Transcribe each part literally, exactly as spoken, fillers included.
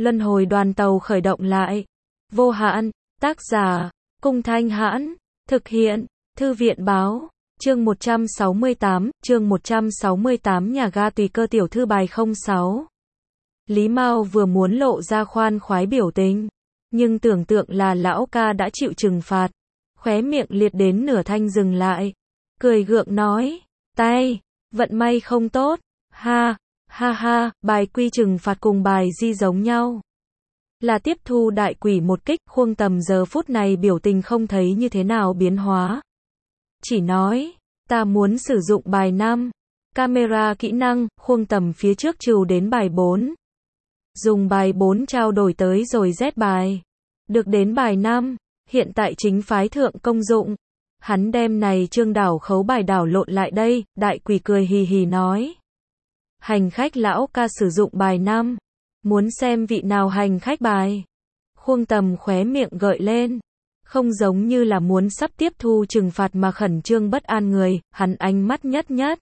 Luân hồi đoàn tàu khởi động lại. Vô hạn, tác giả, Cung Thanh Hãn, thực hiện, Thư viện báo, chương một trăm sáu mươi tám, chương một trăm sáu mươi tám nhà ga tùy cơ tiểu thư bài không sáu. Lý Mao vừa muốn lộ ra khoan khoái biểu tình, nhưng tưởng tượng là lão ca đã chịu trừng phạt, khóe miệng liệt đến nửa thanh dừng lại, cười gượng nói, tay, vận may không tốt, ha, ha ha, bài quy trừng phạt cùng bài di giống nhau. Là tiếp thu đại quỷ một kích, Khuông Tầm giờ phút này biểu tình không thấy như thế nào biến hóa. Chỉ nói, ta muốn sử dụng bài năm. Camera kỹ năng, Khuông Tầm phía trước trừ đến bài bốn. Dùng bài bốn trao đổi tới rồi Z bài. Được đến bài năm, hiện tại chính phái thượng công dụng. Hắn đem này trương đảo khấu bài đảo lộn lại đây, đại quỷ cười hì hì nói. Hành khách lão ca sử dụng bài năm. Muốn xem vị nào hành khách bài. Khuông Tầm khóe miệng gợi lên. Không giống như là muốn sắp tiếp thu trừng phạt mà khẩn trương bất an người, hắn ánh mắt nhất nhất.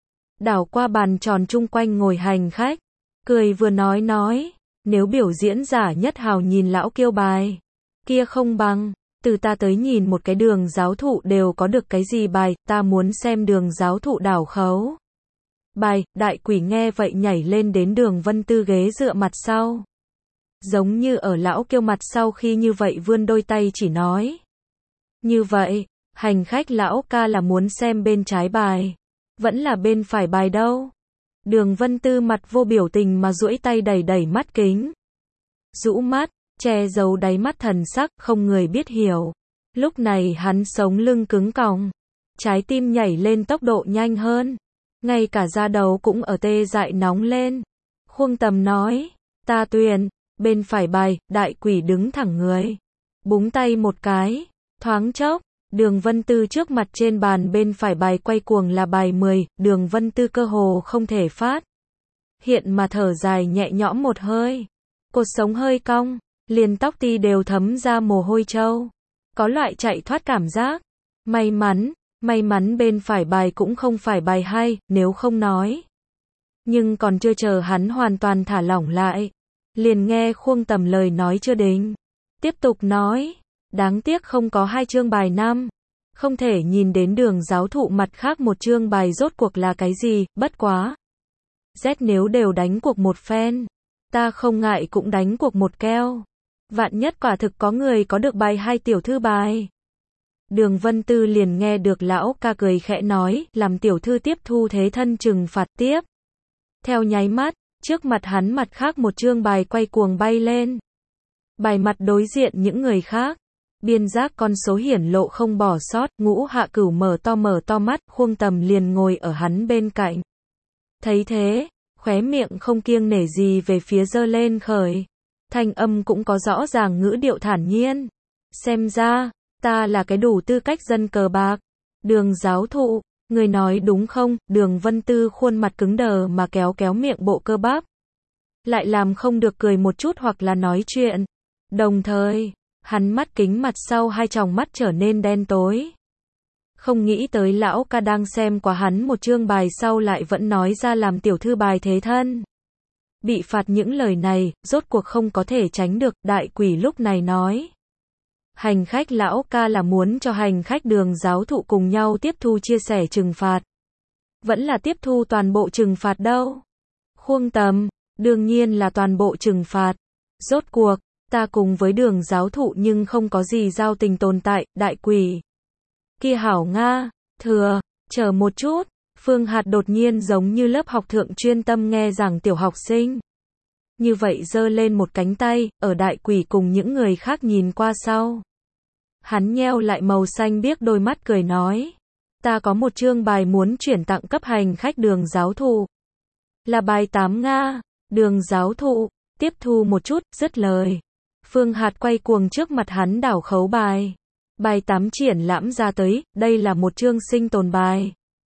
Đảo qua bàn tròn chung quanh ngồi hành khách. Cười vừa nói nói, nếu biểu diễn giả nhất hào nhìn lão kêu bài. Kia không bằng, từ ta tới nhìn một cái đường giáo thụ đều có được cái gì bài, ta muốn xem đường giáo thụ đảo khấu. Bài, đại quỷ nghe vậy nhảy lên đến Đường Vân Tư ghế dựa mặt sau. Giống như ở lão kêu mặt sau khi như vậy vươn đôi tay chỉ nói. Như vậy, hành khách lão ca là muốn xem bên trái bài. Vẫn là bên phải bài đâu. Đường Vân Tư mặt vô biểu tình mà duỗi tay đẩy đẩy mắt kính. Rũ mắt, che giấu đáy mắt thần sắc, không người biết hiểu. Lúc này hắn sống lưng cứng còng. Trái tim nhảy lên tốc độ nhanh hơn. Ngay cả da đầu cũng ở tê dại nóng lên. Khuông Tầm nói, ta tuyển, bên phải bài, đại quỷ đứng thẳng người. Búng tay một cái, thoáng chốc, Đường Vân Tư trước mặt trên bàn bên phải bài quay cuồng là bài mười, Đường Vân Tư cơ hồ không thể phát. Hiện mà thở dài nhẹ nhõm một hơi. Cột sống hơi cong, liền tóc ti đều thấm ra mồ hôi trâu. Có loại chạy thoát cảm giác. May mắn. May mắn bên phải bài cũng không phải bài hay, nếu không nói. Nhưng còn chưa chờ hắn hoàn toàn thả lỏng lại. Liền nghe Khuông Tầm lời nói chưa định. Tiếp tục nói, đáng tiếc không có hai chương bài năm. Không thể nhìn đến đường giáo thụ mặt khác một chương bài rốt cuộc là cái gì, bất quá. Z nếu đều đánh cuộc một phen. Ta không ngại cũng đánh cuộc một keo. Vạn nhất quả thực có người có được bài hai tiểu thư bài. Đường Vân Tư liền nghe được lão ca cười khẽ nói, làm tiểu thư tiếp thu thế thân trừng phạt tiếp. Theo nháy mắt, trước mặt hắn mặt khác một chương bài quay cuồng bay lên. Bài mặt đối diện những người khác. Biên giác con số hiển lộ không bỏ sót, Ngũ Hạ Cửu mở to mở to mắt, Khuông Tầm liền ngồi ở hắn bên cạnh. Thấy thế, khóe miệng không kiêng nể gì về phía giơ lên khởi. Thanh âm cũng có rõ ràng ngữ điệu thản nhiên. Xem ra, ta là cái đủ tư cách dân cờ bạc. Đường giáo thụ, người nói đúng không? Đường Vân Tư khuôn mặt cứng đờ mà kéo kéo miệng bộ cơ bắp. Lại làm không được cười một chút hoặc là nói chuyện. Đồng thời, hắn mắt kính mặt sau hai tròng mắt trở nên đen tối. Không nghĩ tới lão ca đang xem qua hắn một chương bài sau lại vẫn nói ra làm tiểu thư bài thế thân. Bị phạt những lời này, rốt cuộc không có thể tránh được, đại quỷ lúc này nói. Hành khách lão ca là muốn cho hành khách đường giáo thụ cùng nhau tiếp thu chia sẻ trừng phạt. Vẫn là tiếp thu toàn bộ trừng phạt đâu. Khuông Tầm, đương nhiên là toàn bộ trừng phạt. Rốt cuộc, ta cùng với đường giáo thụ nhưng không có gì giao tình tồn tại, đại quỷ. Kia hảo Nga, thừa, chờ một chút, Phương Hạt đột nhiên giống như lớp học thượng chuyên tâm nghe giảng tiểu học sinh. Như vậy giơ lên một cánh tay, ở đại quỷ cùng những người khác nhìn qua sau. Hắn nheo lại màu xanh biếc đôi mắt cười nói. Ta có một chương bài muốn chuyển tặng cấp hành khách đường giáo thụ. Là bài tám Nga, đường giáo thụ, tiếp thu một chút, dứt lời. Phương Hạt quay cuồng trước mặt hắn đảo khấu bài. Bài tám triển lãm ra tới, đây là một chương sinh tồn bài.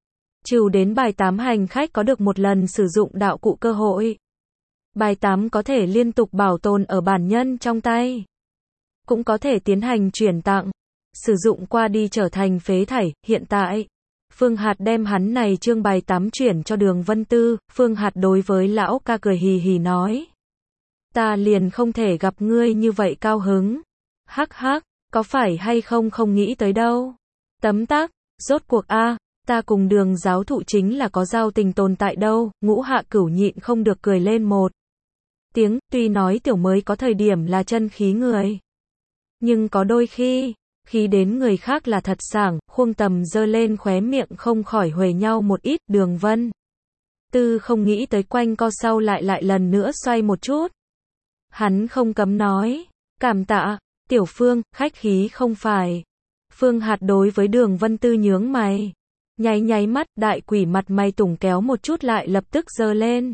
Trừ đến bài tám hành khách có được một lần sử dụng đạo cụ cơ hội. Bài tám có thể liên tục bảo tồn ở bản nhân trong tay. Cũng có thể tiến hành chuyển tặng. Sử dụng qua đi trở thành phế thải, hiện tại. Phương Hạt đem hắn này chương bài tám chuyển cho Đường Vân Tư. Phương Hạt đối với lão ca cười hì hì nói. Ta liền không thể gặp ngươi như vậy cao hứng. Hắc hắc, có phải hay không không nghĩ tới đâu. Tấm tắc, rốt cuộc a, ta cùng Đường giáo thụ chính là có giao tình tồn tại đâu, Ngũ Hạ Cửu nhịn không được cười lên một tiếng, tuy nói tiểu mới có thời điểm là chân khí người. Nhưng có đôi khi, khi đến người khác là thật sảng, Khuông Tầm giơ lên khóe miệng không khỏi huề nhau một ít, Đường Vân Tư không nghĩ tới quanh co sau lại lại lần nữa xoay một chút. Hắn không cấm nói, cảm tạ, tiểu Phương, khách khí không phải. Phương Hạt đối với Đường Vân Tư nhướng mày, nháy nháy mắt, đại quỷ mặt mày tủng kéo một chút lại lập tức giơ lên.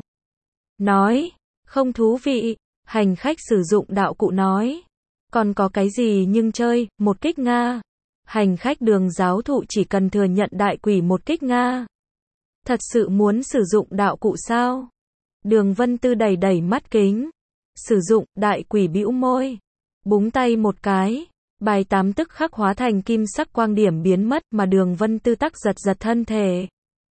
Nói, không thú vị, hành khách sử dụng đạo cụ nói. Còn có cái gì nhưng chơi, một kích Nga. Hành khách Đường giáo thụ chỉ cần thừa nhận đại quỷ một kích Nga. Thật sự muốn sử dụng đạo cụ sao? Đường Vân Tư đẩy đẩy mắt kính. Sử dụng, đại quỷ bĩu môi. Búng tay một cái. Bài tám tức khắc hóa thành kim sắc quang điểm biến mất mà Đường Vân Tư tắc giật giật thân thể.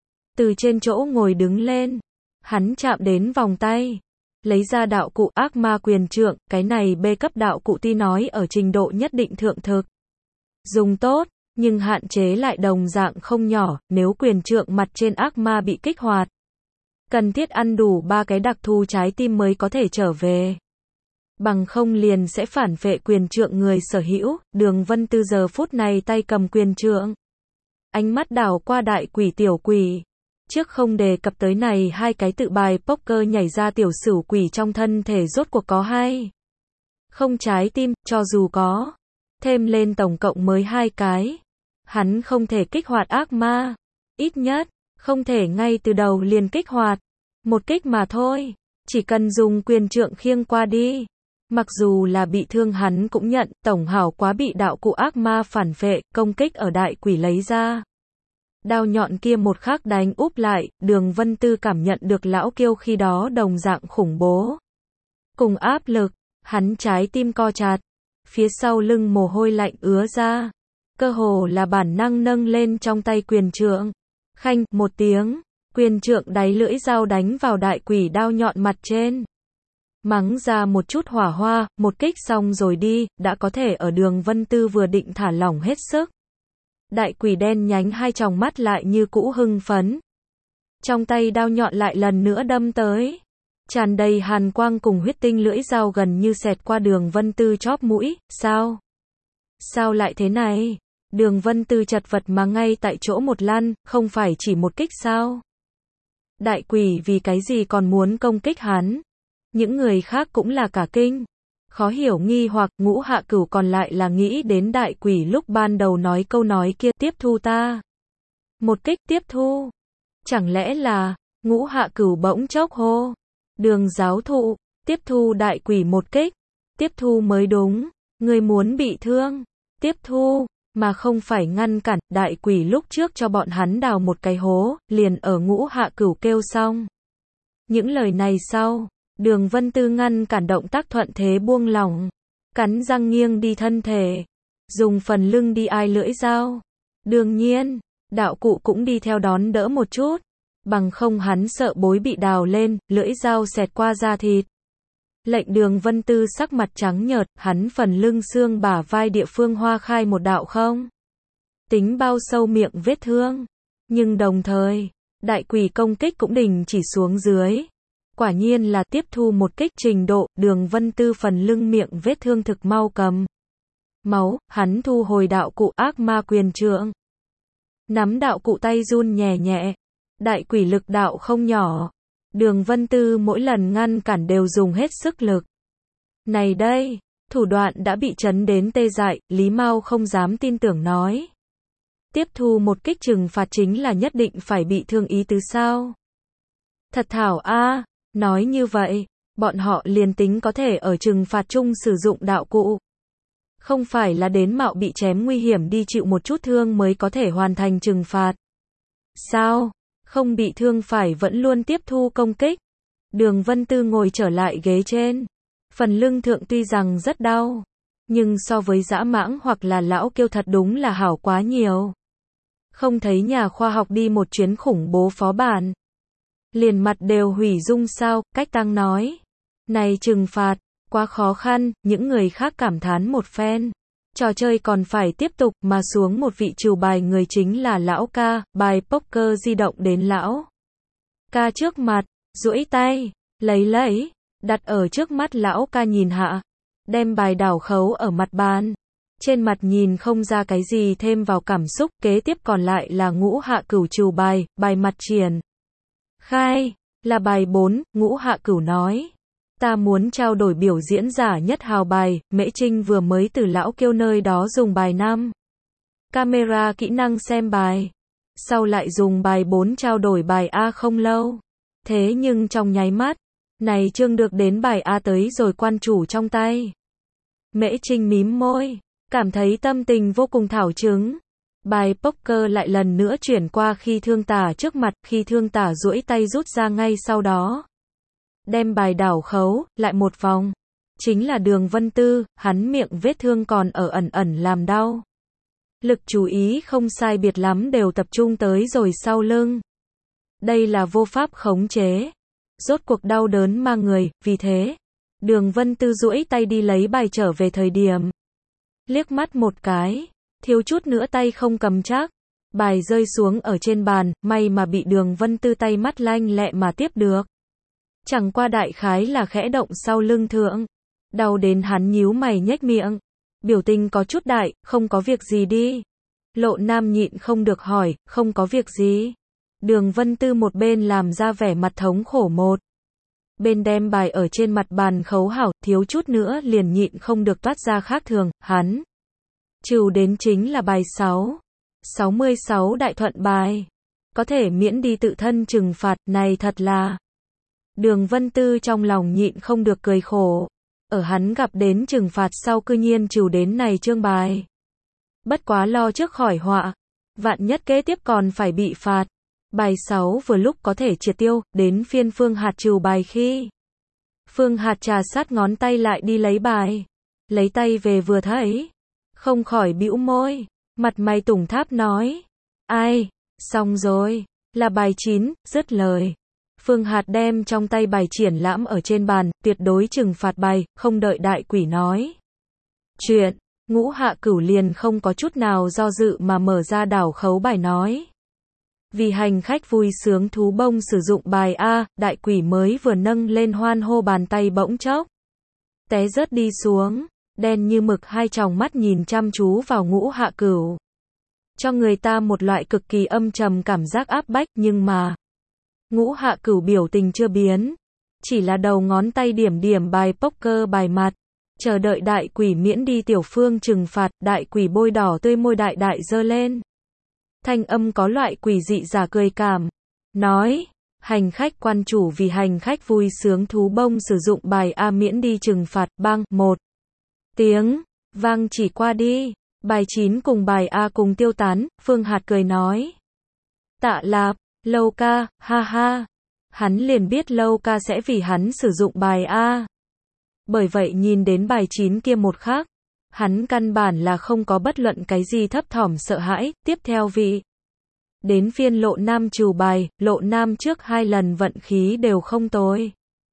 Từ trên chỗ ngồi đứng lên. Hắn chạm đến vòng tay. Lấy ra đạo cụ ác ma quyền trượng, cái này B cấp đạo cụ tuy nói ở trình độ nhất định thượng thực. Dùng tốt, nhưng hạn chế lại đồng dạng không nhỏ, nếu quyền trượng mặt trên ác ma bị kích hoạt. Cần thiết ăn đủ ba cái đặc thù trái tim mới có thể trở về. Bằng không liền sẽ phản vệ quyền trượng người sở hữu, Đường Vân Tư giờ phút này tay cầm quyền trượng. Ánh mắt đảo qua đại quỷ tiểu quỷ. Trước không đề cập tới này hai cái tự bài poker nhảy ra tiểu sửu quỷ trong thân thể rốt cuộc có hay không trái tim, cho dù có. Thêm lên tổng cộng mới hai cái. Hắn không thể kích hoạt ác ma. Ít nhất, không thể ngay từ đầu liền kích hoạt. Một kích mà thôi. Chỉ cần dùng quyền trượng khiêng qua đi. Mặc dù là bị thương hắn cũng nhận, tổng hảo quá bị đạo cụ ác ma phản vệ, công kích ở đại quỷ lấy ra. Đao nhọn kia một khắc đánh úp lại, Đường Vân Tư cảm nhận được lão kiêu khi đó đồng dạng khủng bố. Cùng áp lực, hắn trái tim co chặt, phía sau lưng mồ hôi lạnh ứa ra, cơ hồ là bản năng nâng lên trong tay quyền trượng. Khanh, một tiếng, quyền trượng đáy lưỡi dao đánh vào đại quỷ đao nhọn mặt trên. Mắng ra một chút hỏa hoa, một kích xong rồi đi, đã có thể ở Đường Vân Tư vừa định thả lỏng hết sức. Đại quỷ đen nhánh hai tròng mắt lại như cũ hưng phấn. Trong tay đao nhọn lại lần nữa đâm tới. Tràn đầy hàn quang cùng huyết tinh lưỡi dao gần như xẹt qua Đường Vân Tư chóp mũi, sao? Sao lại thế này? Đường Vân Tư chật vật mà ngay tại chỗ một lăn, không phải chỉ một kích sao? Đại quỷ vì cái gì còn muốn công kích hắn? Những người khác cũng là cả kinh. Khó hiểu nghi hoặc, Ngũ Hạ Cửu còn lại là nghĩ đến đại quỷ lúc ban đầu nói câu nói kia, tiếp thu ta. Một kích tiếp thu. Chẳng lẽ là, Ngũ Hạ Cửu bỗng chốc hô. Đường giáo thụ, tiếp thu đại quỷ một kích. Tiếp thu mới đúng, người muốn bị thương. Tiếp thu, mà không phải ngăn cản, đại quỷ lúc trước cho bọn hắn đào một cái hố, liền ở Ngũ Hạ Cửu kêu xong. Những lời này sau. Đường Vân Tư ngăn cản động tác thuận thế buông lỏng, cắn răng nghiêng đi thân thể, dùng phần lưng đi ai lưỡi dao. Đương nhiên, đạo cụ cũng đi theo đón đỡ một chút, bằng không hắn sợ bối bị đào lên, lưỡi dao xẹt qua da thịt. Lệnh Đường Vân Tư sắc mặt trắng nhợt, hắn phần lưng xương bả vai địa phương hoa khai một đạo không tính bao sâu miệng vết thương, nhưng đồng thời, đại quỷ công kích cũng đình chỉ xuống dưới. Quả nhiên là tiếp thu một kích trình độ, Đường Vân Tư phần lưng miệng vết thương thực mau cầm máu, hắn thu hồi đạo cụ ác ma quyền trượng. Nắm đạo cụ tay run nhẹ nhẹ, đại quỷ lực đạo không nhỏ. Đường Vân Tư mỗi lần ngăn cản đều dùng hết sức lực. Này đây, thủ đoạn đã bị chấn đến tê dại, Lý Mao không dám tin tưởng nói. Tiếp thu một kích trừng phạt chính là nhất định phải bị thương ý tứ sao? Thật thảo a. À. Nói như vậy, bọn họ liền tính có thể ở trừng phạt chung sử dụng đạo cụ. Không phải là đến mạo bị chém nguy hiểm đi chịu một chút thương mới có thể hoàn thành trừng phạt. Sao? Không bị thương phải vẫn luôn tiếp thu công kích. Đường Vân Tư ngồi trở lại ghế trên. Phần lưng thượng tuy rằng rất đau, nhưng so với dã mãng hoặc là lão kiêu thật đúng là hảo quá nhiều. Không thấy nhà khoa học đi một chuyến khủng bố phó bản. Liền mặt đều hủy dung sao, cách tăng nói. Này trừng phạt, Quá khó khăn, những người khác cảm thán một phen. Trò chơi còn phải tiếp tục mà xuống một vị trừ bài người chính là lão ca, bài poker di động đến lão ca trước mặt, duỗi tay, lấy lấy, đặt ở trước mắt lão ca nhìn hạ, đem bài đảo khấu ở mặt bàn. Trên mặt nhìn không ra cái gì thêm vào cảm xúc, kế tiếp còn lại là Ngũ Hạ Cửu trừ bài, bài mặt triển khai, là bài bốn, Ngũ Hạ Cửu nói. Ta muốn trao đổi biểu diễn giả nhất hào bài, Mễ Trinh vừa mới từ lão Kiêu nơi đó dùng bài năm. Camera kỹ năng xem bài. Sau lại dùng bài bốn trao đổi bài A không lâu. Thế nhưng trong nháy mắt, này chương được đến bài A tới rồi quan chủ trong tay. Mễ Trinh mím môi, cảm thấy tâm tình vô cùng thảo chứng. Bài poker lại lần nữa chuyển qua Khi Thương Tả trước mặt, Khi Thương Tả duỗi tay rút ra ngay sau đó. Đem bài đảo khấu, lại một vòng. Chính là Đường Vân Tư, hắn miệng vết thương còn ở ẩn ẩn làm đau. Lực chú ý không sai biệt lắm đều tập trung tới rồi sau lưng. Đây là vô pháp khống chế. Rốt cuộc đau đớn ma người, vì thế. Đường Vân Tư duỗi tay đi lấy bài trở về thời điểm. Liếc mắt một cái, thiếu chút nữa tay không cầm chắc. Bài rơi xuống ở trên bàn, may mà bị Đường Vân Tư tay mắt lanh lẹ mà tiếp được. Chẳng qua đại khái là khẽ động sau lưng thượng. Đau đến hắn nhíu mày nhếch miệng. Biểu tình có chút đại, không có việc gì đi. Lộ Nam nhịn không được hỏi, không có việc gì. Đường Vân Tư một bên làm ra vẻ mặt thống khổ một. Bên đem bài ở trên mặt bàn khấu hảo, thiếu chút nữa liền nhịn không được toát ra khác thường, hắn. Trừ đến chính là bài sáu. sáu mươi sáu đại thuận bài. Có thể miễn đi tự thân trừng phạt, này thật là. Đường Vân Tư trong lòng nhịn không được cười khổ. Ở hắn gặp đến trừng phạt sau cư nhiên trừ đến này chương bài. Bất quá lo trước khỏi họa. Vạn nhất kế tiếp còn phải bị phạt. Bài sáu vừa lúc có thể triệt tiêu, đến phiên Phương Hạt trừ bài khi. Phương Hạt trà sát ngón tay lại đi lấy bài. Lấy tay về vừa thấy. Không khỏi bĩu môi. Mặt mày tủm tháp nói. Ai, xong rồi. Là bài chín, dứt lời. Phương Hạt đem trong tay bài triển lãm ở trên bàn, tuyệt đối trừng phạt bài, không đợi đại quỷ nói. Chuyện, Ngũ Hạ Cửu liền không có chút nào do dự mà mở ra đảo khấu bài nói. Vì hành khách vui sướng thú bông sử dụng bài A, đại quỷ mới vừa nâng lên hoan hô bàn tay bỗng chốc. Té rớt đi xuống, đen như mực hai tròng mắt nhìn chăm chú vào Ngũ Hạ Cửu. Cho người ta một loại cực kỳ âm trầm cảm giác áp bách nhưng mà. Ngũ Hạ Cửu biểu tình chưa biến. Chỉ là đầu ngón tay điểm điểm bài poker bài mặt. Chờ đợi đại quỷ miễn đi tiểu phương trừng phạt, đại quỷ bôi đỏ tươi môi đại đại dơ lên. Thanh âm có loại quỷ dị giả cười cảm. Nói, hành khách quan chủ vì hành khách vui sướng thú bông sử dụng bài A miễn đi trừng phạt, bang, một. Tiếng, vang chỉ qua đi. Bài chín cùng bài A cùng tiêu tán, Phương Hạt cười nói. Tạ lạp, Lâu ca, ha ha. Hắn liền biết Lâu ca sẽ vì hắn sử dụng bài A. Bởi vậy nhìn đến bài chín kia một khắc. Hắn căn bản là không có bất luận cái gì thấp thỏm sợ hãi, tiếp theo vị. Đến phiên Lộ Nam trừ bài, Lộ Nam trước hai lần vận khí đều không tồi.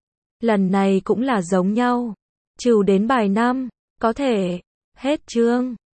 Lần này cũng là giống nhau. Trừ đến bài năm, có thể, hết chương.